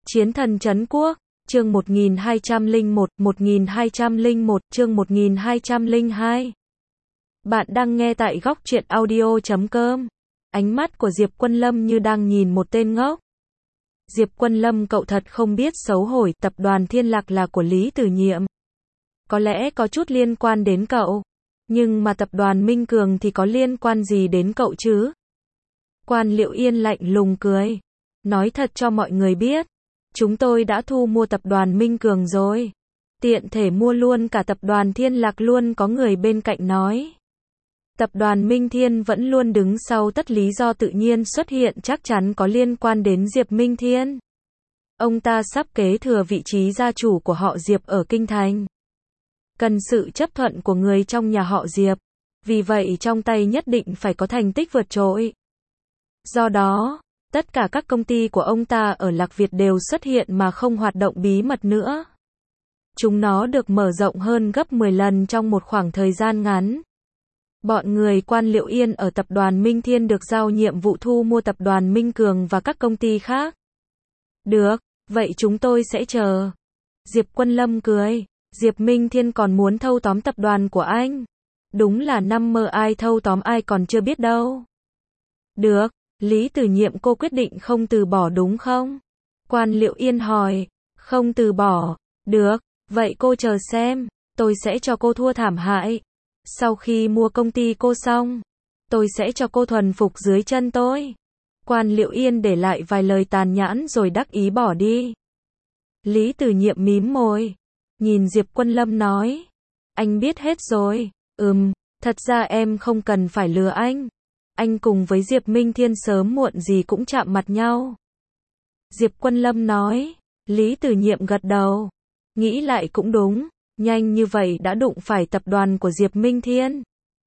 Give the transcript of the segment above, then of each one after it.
Chiến thần trấn quốc, chương 1201, 1201, chương 1202. Bạn đang nghe tại góc truyện audio.com. Ánh mắt của Diệp Quân Lâm như đang nhìn một tên ngốc. Diệp Quân Lâm, cậu thật không biết xấu hổ, tập đoàn Thiên Lạc là của Lý Tử Nhiệm. Có lẽ có chút liên quan đến cậu, nhưng mà tập đoàn Minh Cường thì có liên quan gì đến cậu chứ? Quan Liệu Yên lạnh lùng cười. Nói thật cho mọi người biết, chúng tôi đã thu mua tập đoàn Minh Cường rồi. Tiện thể mua luôn cả tập đoàn Thiên Lạc luôn. Có người bên cạnh nói. Tập đoàn Minh Thiên vẫn luôn đứng sau tất lý do tự nhiên xuất hiện chắc chắn có liên quan đến Diệp Minh Thiên. Ông ta sắp kế thừa vị trí gia chủ của họ Diệp ở Kinh Thành. Cần sự chấp thuận của người trong nhà họ Diệp. Vì vậy trong tay nhất định phải có thành tích vượt trội. Do đó, tất cả các công ty của ông ta ở Lạc Việt đều xuất hiện mà không hoạt động bí mật nữa. Chúng nó được mở rộng hơn gấp 10 lần trong một khoảng thời gian ngắn. Bọn người Quan Liệu Yên ở tập đoàn Minh Thiên được giao nhiệm vụ thu mua tập đoàn Minh Cường và các công ty khác. Được, vậy chúng tôi sẽ chờ. Diệp Quân Lâm cười. Diệp Minh Thiên còn muốn thâu tóm tập đoàn của anh. Đúng là năm mơ ai thâu tóm ai còn chưa biết đâu. Được, Lý Tử Nhiệm, cô quyết định không từ bỏ đúng không? Quan Liệu Yên hỏi. Không từ bỏ. Được, vậy cô chờ xem, tôi sẽ cho cô thua thảm hại. Sau khi mua công ty cô xong, tôi sẽ cho cô thuần phục dưới chân tôi. Quan Liệu Yên để lại vài lời tàn nhẫn rồi đắc ý bỏ đi. Lý Tử Nhiệm mím môi, nhìn Diệp Quân Lâm nói. Anh biết hết rồi. Thật ra em không cần phải lừa anh. Anh cùng với Diệp Minh Thiên sớm muộn gì cũng chạm mặt nhau. Diệp Quân Lâm nói. Lý Tử Nhiệm gật đầu. Nghĩ lại cũng đúng, nhanh như vậy đã đụng phải tập đoàn của Diệp Minh Thiên.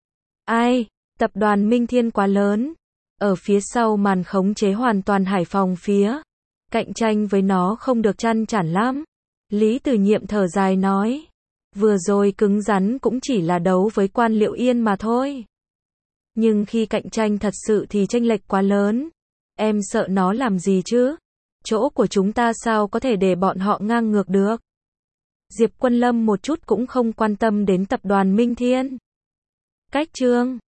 Ai, tập đoàn Minh Thiên quá lớn. Ở phía sau màn khống chế hoàn toàn Hải Phòng phía. Cạnh tranh với nó không được chăn chản lắm. Lý Tử Nhiệm thở dài nói. Vừa rồi cứng rắn cũng chỉ là đấu với Quan Liệu Yên mà thôi. Nhưng khi cạnh tranh thật sự thì chênh lệch quá lớn. Em sợ nó làm gì chứ? Chỗ của chúng ta sao có thể để bọn họ ngang ngược được? Diệp Quân Lâm một chút cũng không quan tâm đến tập đoàn Minh Thiên. Cách chương